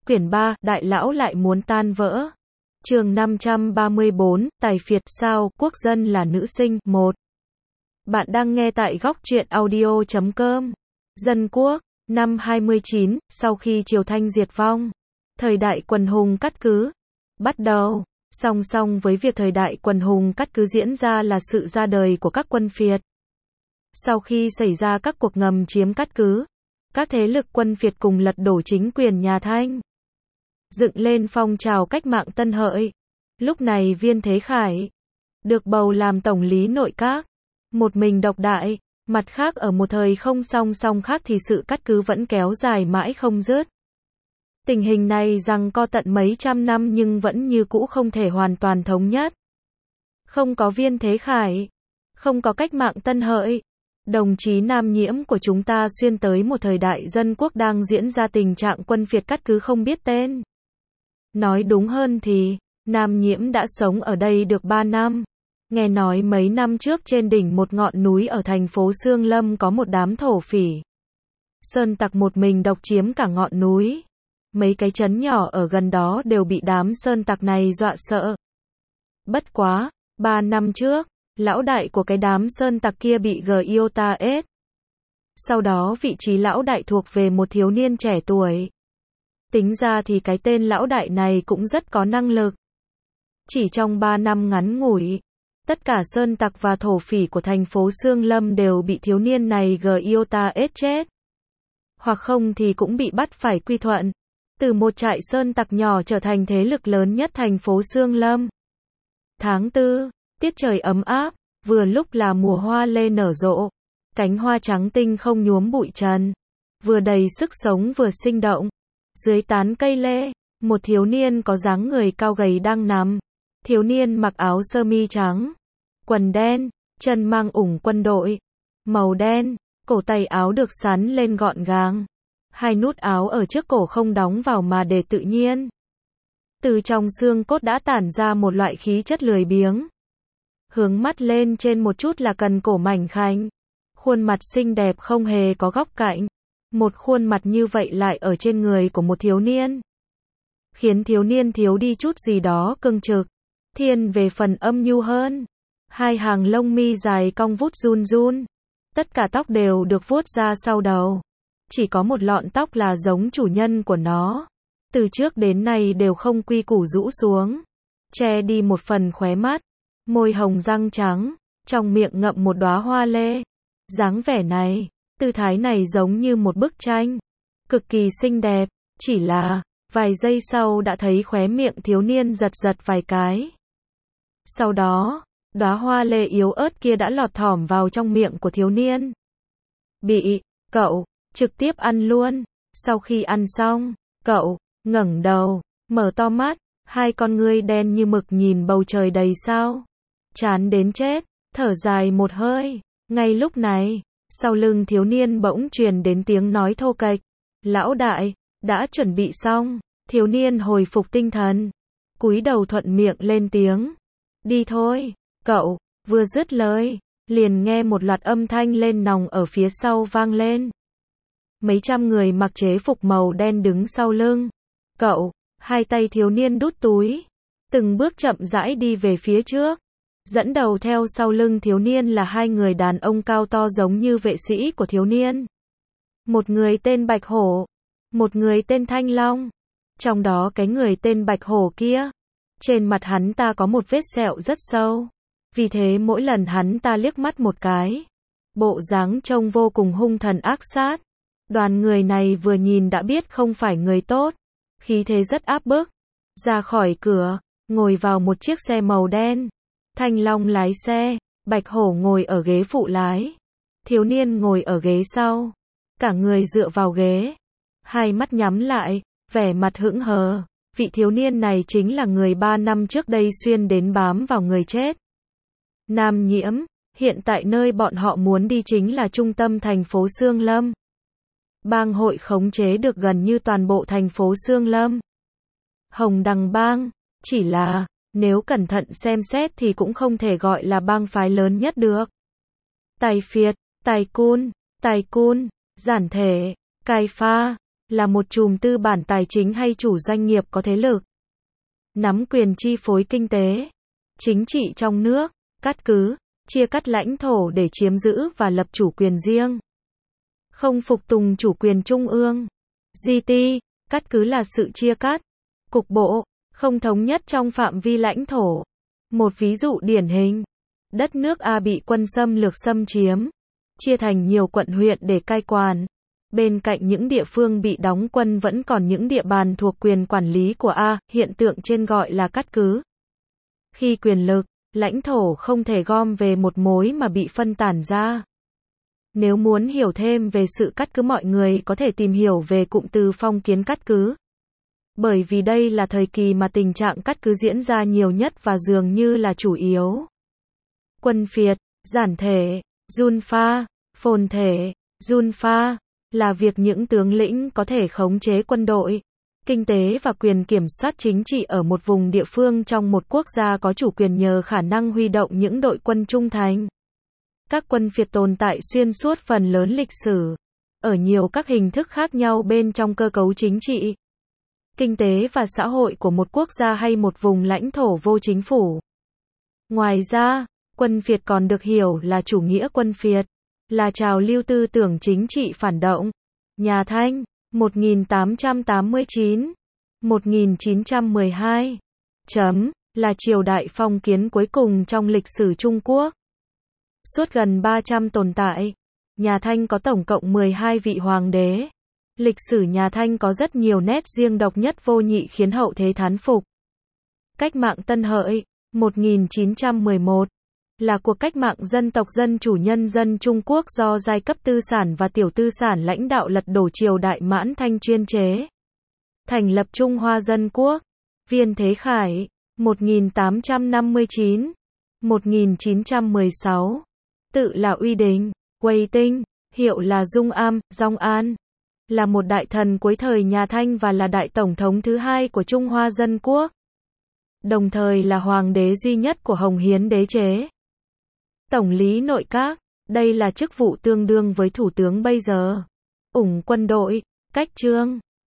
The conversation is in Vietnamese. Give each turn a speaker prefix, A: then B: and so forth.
A: Quyển 3, Đại lão lại muốn tan vỡ. Chương 534, Tài phiệt sao, quốc dân là nữ sinh, 1. Bạn đang nghe tại góc truyện audio.com. Dân quốc, năm 29, sau khi Triều Thanh diệt vong, thời đại quần hùng cắt cứ bắt đầu. Song song với việc thời đại quần hùng cắt cứ diễn ra là sự ra đời của các quân phiệt. Sau khi xảy ra các cuộc ngầm chiếm cắt cứ, các thế lực quân phiệt cùng lật đổ chính quyền nhà Thanh, dựng lên phong trào cách mạng Tân Hợi. Lúc này Viên Thế Khải được bầu làm tổng lý nội các, một mình độc đại. Mặt khác ở một thời không song song khác thì sự cắt cứ vẫn kéo dài mãi không dứt. Tình hình này giằng co tận mấy trăm năm nhưng vẫn như cũ không thể hoàn toàn thống nhất. Không có Viên Thế Khải, không có cách mạng Tân Hợi, đồng chí Nam Nhiễm của chúng ta xuyên tới một thời đại dân quốc đang diễn ra tình trạng quân phiệt cắt cứ không biết tên. Nói đúng hơn thì, Nam Nhiễm đã sống ở đây được 3 năm. Nghe nói mấy năm trước trên đỉnh một ngọn núi ở thành phố Sương Lâm có một đám thổ phỉ sơn tặc một mình độc chiếm cả ngọn núi. Mấy cái trấn nhỏ ở gần đó đều bị đám sơn tặc này dọa sợ. Bất quá, 3 năm trước, lão đại của cái đám sơn tặc kia bị Giota. Sau đó vị trí lão đại thuộc về một thiếu niên trẻ tuổi. Tính ra thì cái tên lão đại này cũng rất có năng lực. Chỉ trong 3 năm ngắn ngủi, tất cả sơn tặc và thổ phỉ của thành phố Sương Lâm đều bị thiếu niên này Giota chết. Hoặc không thì cũng bị bắt phải quy thuận. Từ một trại sơn tặc nhỏ trở thành thế lực lớn nhất thành phố Sương Lâm. Tháng 4, tiết trời ấm áp, vừa lúc là mùa hoa lê nở rộ. Cánh hoa trắng tinh không nhuốm bụi trần, vừa đầy sức sống vừa sinh động. Dưới tán cây lê, một thiếu niên có dáng người cao gầy đang nằm. Thiếu niên mặc áo sơ mi trắng, quần đen, chân mang ủng quân đội màu đen, cổ tay áo được sắn lên gọn gàng. Hai nút áo ở trước cổ không đóng vào mà để tự nhiên. Từ trong xương cốt đã tản ra một loại khí chất lười biếng. Hướng mắt lên trên một chút là cần cổ mảnh khảnh. Khuôn mặt xinh đẹp không hề có góc cạnh. Một khuôn mặt như vậy lại ở trên người của một thiếu niên, khiến thiếu niên thiếu đi chút gì đó cương trực, thiên về phần âm nhu hơn. Hai hàng lông mi dài cong vút run run. Tất cả tóc đều được vuốt ra sau đầu. Chỉ có một lọn tóc là giống chủ nhân của nó. Từ trước đến nay đều không quy củ rũ xuống, che đi một phần khóe mắt. Môi hồng răng trắng, trong miệng ngậm một đóa hoa lê. Dáng vẻ này, tư thái này giống như một bức tranh, cực kỳ xinh đẹp. Chỉ là, vài giây sau đã thấy khóe miệng thiếu niên giật giật vài cái. Sau đó, đóa hoa lê yếu ớt kia đã lọt thỏm vào trong miệng của thiếu niên. Bị cậu trực tiếp ăn luôn. Sau khi ăn xong, cậu ngẩng đầu, mở to mắt, hai con ngươi đen như mực nhìn bầu trời đầy sao. Chán đến chết, thở dài một hơi. Ngay lúc này, sau lưng thiếu niên bỗng truyền đến tiếng nói thô kệch. Lão đại, đã chuẩn bị xong. Thiếu niên hồi phục tinh thần, cúi đầu thuận miệng lên tiếng. Đi thôi, cậu. Vừa dứt lời, liền nghe một loạt âm thanh lên nòng ở phía sau vang lên. Mấy trăm người mặc chế phục màu đen đứng sau lưng cậu. Hai tay thiếu niên đút túi, từng bước chậm rãi đi về phía trước. Dẫn đầu theo sau lưng thiếu niên là hai người đàn ông cao to giống như vệ sĩ của thiếu niên. Một người tên Bạch Hổ, một người tên Thanh Long. Trong đó cái người tên Bạch Hổ kia, trên mặt hắn ta có một vết sẹo rất sâu. Vì thế mỗi lần hắn ta liếc mắt một cái, bộ dáng trông vô cùng hung thần ác sát. Đoàn người này vừa nhìn đã biết không phải người tốt. Khí thế rất áp bức. Ra khỏi cửa, ngồi vào một chiếc xe màu đen. Thanh Long lái xe, Bạch Hổ ngồi ở ghế phụ lái. Thiếu niên ngồi ở ghế sau. Cả người dựa vào ghế, hai mắt nhắm lại, vẻ mặt hững hờ. Vị thiếu niên này chính là người 3 năm trước đây xuyên đến bám vào người chết. Nam Nhiễm, hiện tại nơi bọn họ muốn đi chính là trung tâm thành phố Sương Lâm. Bang hội khống chế được gần như toàn bộ thành phố Sương Lâm. Hồng Đằng bang, chỉ là, nếu cẩn thận xem xét thì cũng không thể gọi là bang phái lớn nhất được. Tài phiệt, tài cun, giản thể, cai pha, là một chùm tư bản tài chính hay chủ doanh nghiệp có thế lực, nắm quyền chi phối kinh tế, chính trị trong nước, cắt cứ, chia cắt lãnh thổ để chiếm giữ và lập chủ quyền riêng. Không phục tùng chủ quyền trung ương. GT, cắt cứ là sự chia cắt, cục bộ, không thống nhất trong phạm vi lãnh thổ. Một ví dụ điển hình, đất nước A bị quân xâm lược xâm chiếm, chia thành nhiều quận huyện để cai quản. Bên cạnh những địa phương bị đóng quân vẫn còn những địa bàn thuộc quyền quản lý của A, hiện tượng trên gọi là cắt cứ. Khi quyền lực, lãnh thổ không thể gom về một mối mà bị phân tản ra. Nếu muốn hiểu thêm về sự cắt cứ, mọi người có thể tìm hiểu về cụm từ phong kiến cắt cứ. Bởi vì đây là thời kỳ mà tình trạng cắt cứ diễn ra nhiều nhất và dường như là chủ yếu. Quân phiệt, giản thể, Junfa, phồn thể, Junfa, là việc những tướng lĩnh có thể khống chế quân đội, kinh tế và quyền kiểm soát chính trị ở một vùng địa phương trong một quốc gia có chủ quyền nhờ khả năng huy động những đội quân trung thành. Các quân phiệt tồn tại xuyên suốt phần lớn lịch sử, ở nhiều các hình thức khác nhau bên trong cơ cấu chính trị, kinh tế và xã hội của một quốc gia hay một vùng lãnh thổ vô chính phủ. Ngoài ra, quân phiệt còn được hiểu là chủ nghĩa quân phiệt, là trào lưu tư tưởng chính trị phản động. Nhà Thanh, 1889, 1912, là triều đại phong kiến cuối cùng trong lịch sử Trung Quốc. Suốt gần 300 tồn tại, nhà Thanh có tổng cộng 12 vị hoàng đế. Lịch sử nhà Thanh có rất nhiều nét riêng độc nhất vô nhị khiến hậu thế thán phục. Cách mạng Tân Hợi, 1911, là cuộc cách mạng dân tộc Dân chủ nhân dân Trung Quốc do giai cấp tư sản và tiểu tư sản lãnh đạo lật đổ triều đại Mãn Thanh chuyên chế. Thành lập Trung Hoa Dân Quốc. Viên Thế Khải, 1859, 1916. Tự là Uy Đình, Quầy Tinh, hiệu là Dung Am, Dong An. Là một đại thần cuối thời nhà Thanh và là đại tổng thống thứ hai của Trung Hoa Dân Quốc. Đồng thời là hoàng đế duy nhất của Hồng Hiến đế chế. Tổng lý nội các, đây là chức vụ tương đương với thủ tướng bây giờ. Ủng quân đội, cách chương.